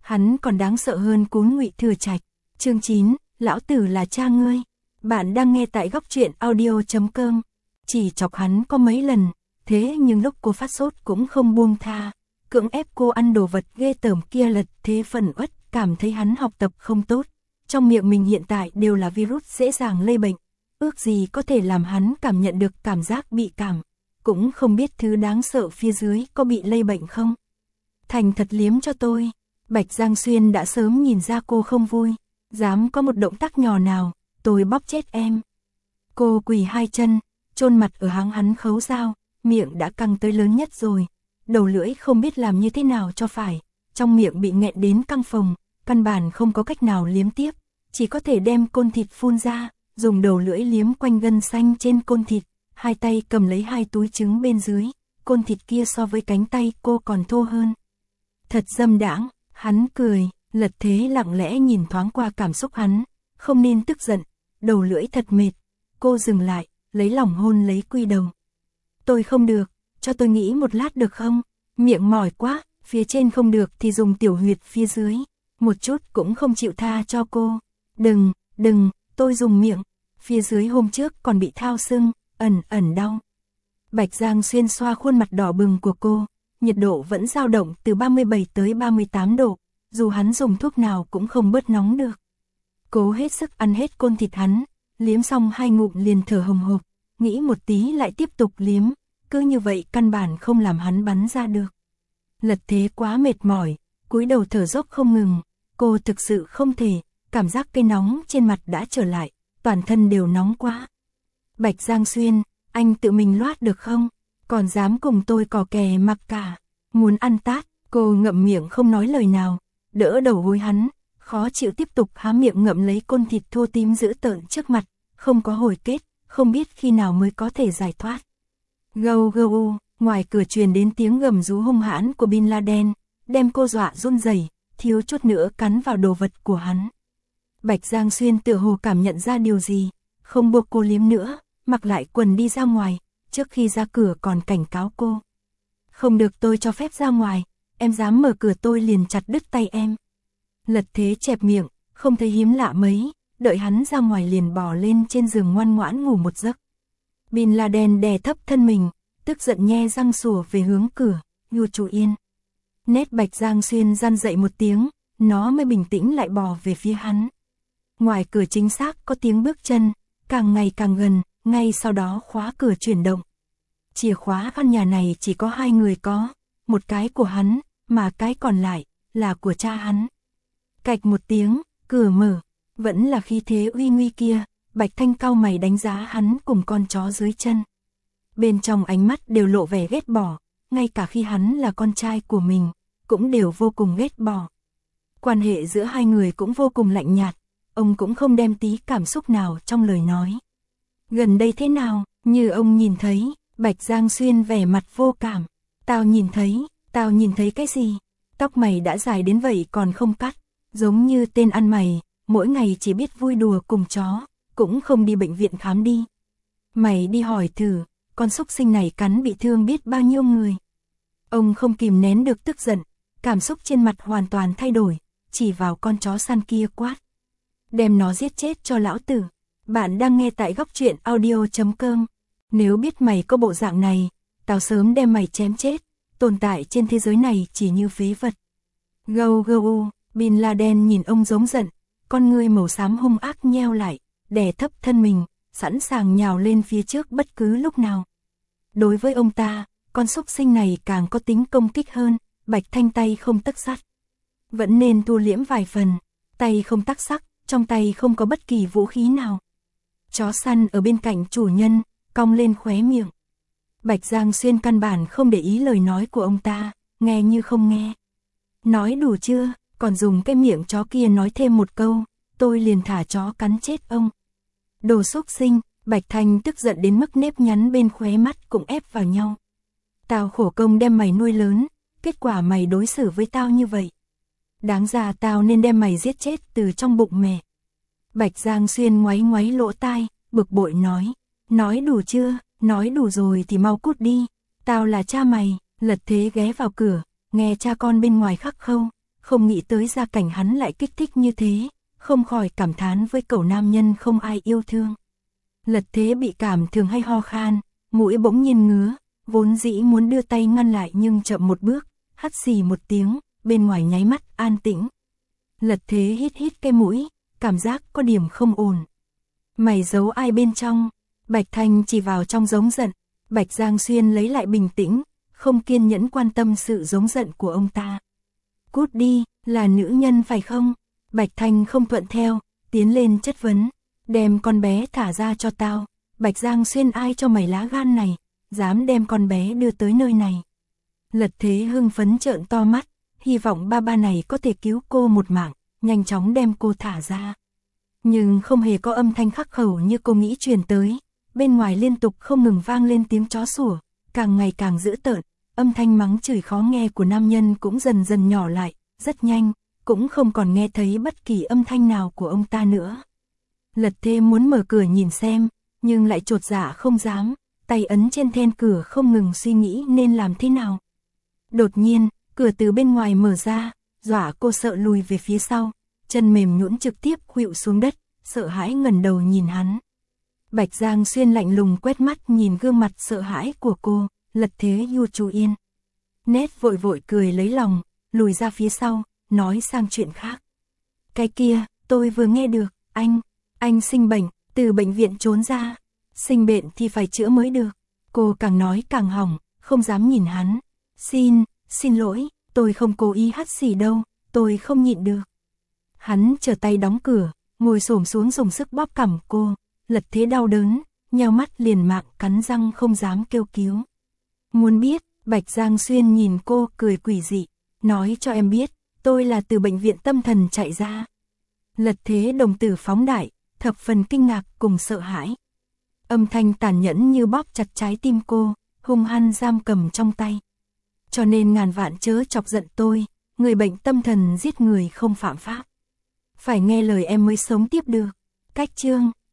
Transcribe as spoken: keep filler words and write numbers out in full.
Hắn còn đáng sợ hơn Cún Ngụy Thừa Trạch. Chương chín, lão tử là cha ngươi. Bạn đang nghe tại góc truyện audio chấm com. Chỉ chọc hắn có mấy lần, thế nhưng lúc cô phát sốt cũng không buông tha, cưỡng ép cô ăn đồ vật ghê tởm kia lật thế phần uất, cảm thấy hắn học tập không tốt. Trong miệng mình hiện tại đều là virus dễ dàng lây bệnh, ước gì có thể làm hắn cảm nhận được cảm giác bị cảm, cũng không biết thứ đáng sợ phía dưới có bị lây bệnh không. Thành thật liếm cho tôi. Bạch Giang Xuyên đã sớm nhìn ra cô không vui, dám có một động tác nhỏ nào, tôi bóp chết em. Cô quỳ hai chân, chôn mặt ở háng hắn khấu dao, miệng đã căng tới lớn nhất rồi, đầu lưỡi không biết làm như thế nào cho phải, trong miệng bị nghẹn đến căng phồng, căn bản không có cách nào liếm tiếp, chỉ có thể đem côn thịt phun ra, dùng đầu lưỡi liếm quanh gân xanh trên côn thịt, hai tay cầm lấy hai túi trứng bên dưới, côn thịt kia so với cánh tay cô còn thô hơn. Thật dâm đãng. Hắn cười, Lật Thế lặng lẽ nhìn thoáng qua cảm xúc hắn, không nên tức giận, đầu lưỡi thật mệt. Cô dừng lại, lấy lòng hôn lấy quy đầu. Tôi không được, cho tôi nghĩ một lát được không? Miệng mỏi quá, phía trên không được thì dùng tiểu huyệt phía dưới, một chút cũng không chịu tha cho cô. Đừng, đừng, tôi dùng miệng, phía dưới hôm trước còn bị thao sưng, ẩn ẩn đau. Bạch Giang Xuyên xoa khuôn mặt đỏ bừng của cô. Nhiệt độ vẫn dao động từ ba mươi bảy tới ba mươi tám độ, dù hắn dùng thuốc nào cũng không bớt nóng được. Cố hết sức ăn hết côn thịt hắn, liếm xong hai ngụm liền thở hồng hộc, nghĩ một tí lại tiếp tục liếm, cứ như vậy căn bản không làm hắn bắn ra được. Lật Thế quá mệt mỏi, cúi đầu thở dốc không ngừng, cô thực sự không thể, cảm giác cây nóng trên mặt đã trở lại, toàn thân đều nóng quá. Bạch Giang Xuyên, anh tự mình loát được không? Còn dám cùng tôi cò kè mặc cả, muốn ăn tát. Cô ngậm miệng không nói lời nào, đỡ đầu gối hắn, khó chịu tiếp tục há miệng ngậm lấy côn thịt thô tím dữ tợn trước mặt, không có hồi kết, không biết khi nào mới có thể giải thoát. Gâu gâu u, ngoài cửa truyền đến tiếng gầm rú hung hãn của Bin Laden, đem cô dọa run rẩy, thiếu chút nữa cắn vào đồ vật của hắn. Bạch Giang Xuyên tựa hồ cảm nhận ra điều gì, không buộc cô liếm nữa, mặc lại quần đi ra ngoài. Trước khi ra cửa còn cảnh cáo cô. Không được, tôi cho phép ra ngoài, em dám mở cửa tôi liền chặt đứt tay em. Lật Thế chẹp miệng, không thấy hiếm lạ mấy, đợi hắn ra ngoài liền bò lên trên giường ngoan ngoãn ngủ một giấc. Bin Laden đè thấp thân mình, tức giận nhe răng sủa về hướng cửa, Nhu Chủ Yên. Nét Bạch Giang Xuyên răn dậy một tiếng, nó mới bình tĩnh lại bò về phía hắn. Ngoài cửa chính xác có tiếng bước chân, càng ngày càng gần. Ngay sau đó khóa cửa chuyển động. Chìa khóa căn nhà này chỉ có hai người có, một cái của hắn, mà cái còn lại là của cha hắn. Cạch một tiếng, cửa mở, vẫn là khí thế uy nguy kia, Bạch Thanh cau mày đánh giá hắn cùng con chó dưới chân. Bên trong ánh mắt đều lộ vẻ ghét bỏ, ngay cả khi hắn là con trai của mình, cũng đều vô cùng ghét bỏ. Quan hệ giữa hai người cũng vô cùng lạnh nhạt, ông cũng không đem tí cảm xúc nào trong lời nói. Gần đây thế nào, như ông nhìn thấy, Bạch Giang Xuyên vẻ mặt vô cảm. Tao nhìn thấy, tao nhìn thấy cái gì? Tóc mày đã dài đến vậy còn không cắt, giống như tên ăn mày, mỗi ngày chỉ biết vui đùa cùng chó, cũng không đi bệnh viện khám đi. Mày đi hỏi thử, con súc sinh này cắn bị thương biết bao nhiêu người. Ông không kìm nén được tức giận, cảm xúc trên mặt hoàn toàn thay đổi, chỉ vào con chó săn kia quát. Đem nó giết chết cho lão tử. Bạn đang nghe tại góc truyện audio chấm com. Nếu biết mày có bộ dạng này, tao sớm đem mày chém chết, tồn tại trên thế giới này chỉ như phế vật. Gâu gâu u, Bin Laden nhìn ông giống giận, con ngươi màu xám hung ác nheo lại, đè thấp thân mình, sẵn sàng nhào lên phía trước bất cứ lúc nào. Đối với ông ta, con súc sinh này càng có tính công kích hơn, Bạch Thanh tay không tấc sắt. Vẫn nên thu liễm vài phần, tay không tắc sắc, trong tay không có bất kỳ vũ khí nào. Chó săn ở bên cạnh chủ nhân, cong lên khóe miệng. Bạch Giang Xuyên căn bản không để ý lời nói của ông ta, nghe như không nghe. Nói đủ chưa, còn dùng cái miệng chó kia nói thêm một câu, tôi liền thả chó cắn chết ông. Đồ xúc sinh, Bạch Thanh tức giận đến mức nếp nhắn bên khóe mắt cũng ép vào nhau. Tao khổ công đem mày nuôi lớn, kết quả mày đối xử với tao như vậy. Đáng ra tao nên đem mày giết chết từ trong bụng mẹ. Bạch Giang Xuyên ngoáy ngoáy lỗ tai, bực bội nói. Nói đủ chưa, nói đủ rồi thì mau cút đi. Tao là cha mày. Lật Thế ghé vào cửa, nghe cha con bên ngoài khắc khâu. không nghĩ tới gia cảnh hắn lại kích thích như thế, không khỏi cảm thán với cậu nam nhân không ai yêu thương. Lật Thế bị cảm thường hay ho khan, mũi bỗng nhiên ngứa, vốn dĩ muốn đưa tay ngăn lại nhưng chậm một bước, hắt xì một tiếng, bên ngoài nháy mắt an tĩnh. Lật Thế hít hít cái mũi, cảm giác có điểm không ổn. Mày giấu ai bên trong? Bạch Thanh chỉ vào trong giống giận. Bạch Giang Xuyên lấy lại bình tĩnh, không kiên nhẫn quan tâm sự giống giận của ông ta. Cút đi, là nữ nhân phải không? Bạch Thanh không thuận theo, tiến lên chất vấn. Đem con bé thả ra cho tao. Bạch Giang Xuyên ai cho mày lá gan này, dám đem con bé đưa tới nơi này. Lật Thế hưng phấn trợn to mắt, hy vọng ba ba này có thể cứu cô một mạng, nhanh chóng đem cô thả ra. Nhưng không hề có âm thanh khắc khẩu như cô nghĩ truyền tới, bên ngoài liên tục không ngừng vang lên tiếng chó sủa, càng ngày càng dữ tợn, âm thanh mắng chửi khó nghe của nam nhân cũng dần dần nhỏ lại, rất nhanh, cũng không còn nghe thấy bất kỳ âm thanh nào của ông ta nữa. Lật Thế muốn mở cửa nhìn xem, nhưng lại chột dạ không dám, tay ấn trên then cửa không ngừng suy nghĩ nên làm thế nào. Đột nhiên, cửa từ bên ngoài mở ra, dọa cô sợ lùi về phía sau, chân mềm nhũn trực tiếp khuỵu xuống đất, sợ hãi ngẩng đầu nhìn hắn. Bạch Giang Xuyên lạnh lùng quét mắt nhìn gương mặt sợ hãi của cô, Lật Thế yu chú yên. Nét vội vội cười lấy lòng, lùi ra phía sau, nói sang chuyện khác. Cái kia, tôi vừa nghe được, anh, anh sinh bệnh, từ bệnh viện trốn ra. Sinh bệnh thì phải chữa mới được. Cô càng nói càng hỏng, không dám nhìn hắn. Xin, xin lỗi, tôi không cố ý hắt xì đâu, tôi không nhịn được. Hắn trở tay đóng cửa, ngồi xổm xuống dùng sức bóp cằm cô. Lật Thế đau đớn, nheo mắt liền mạng cắn răng không dám kêu cứu. Muốn biết, Bạch Giang Xuyên nhìn cô cười quỷ dị, nói cho em biết, tôi là từ bệnh viện tâm thần chạy ra. Lật Thế đồng tử phóng đại, thập phần kinh ngạc cùng sợ hãi. Âm thanh tàn nhẫn như bóp chặt trái tim cô, hung hăng giam cầm trong tay. Cho nên ngàn vạn chớ chọc giận tôi, người bệnh tâm thần giết người không phạm pháp. Phải nghe lời em mới sống tiếp được. Cách chương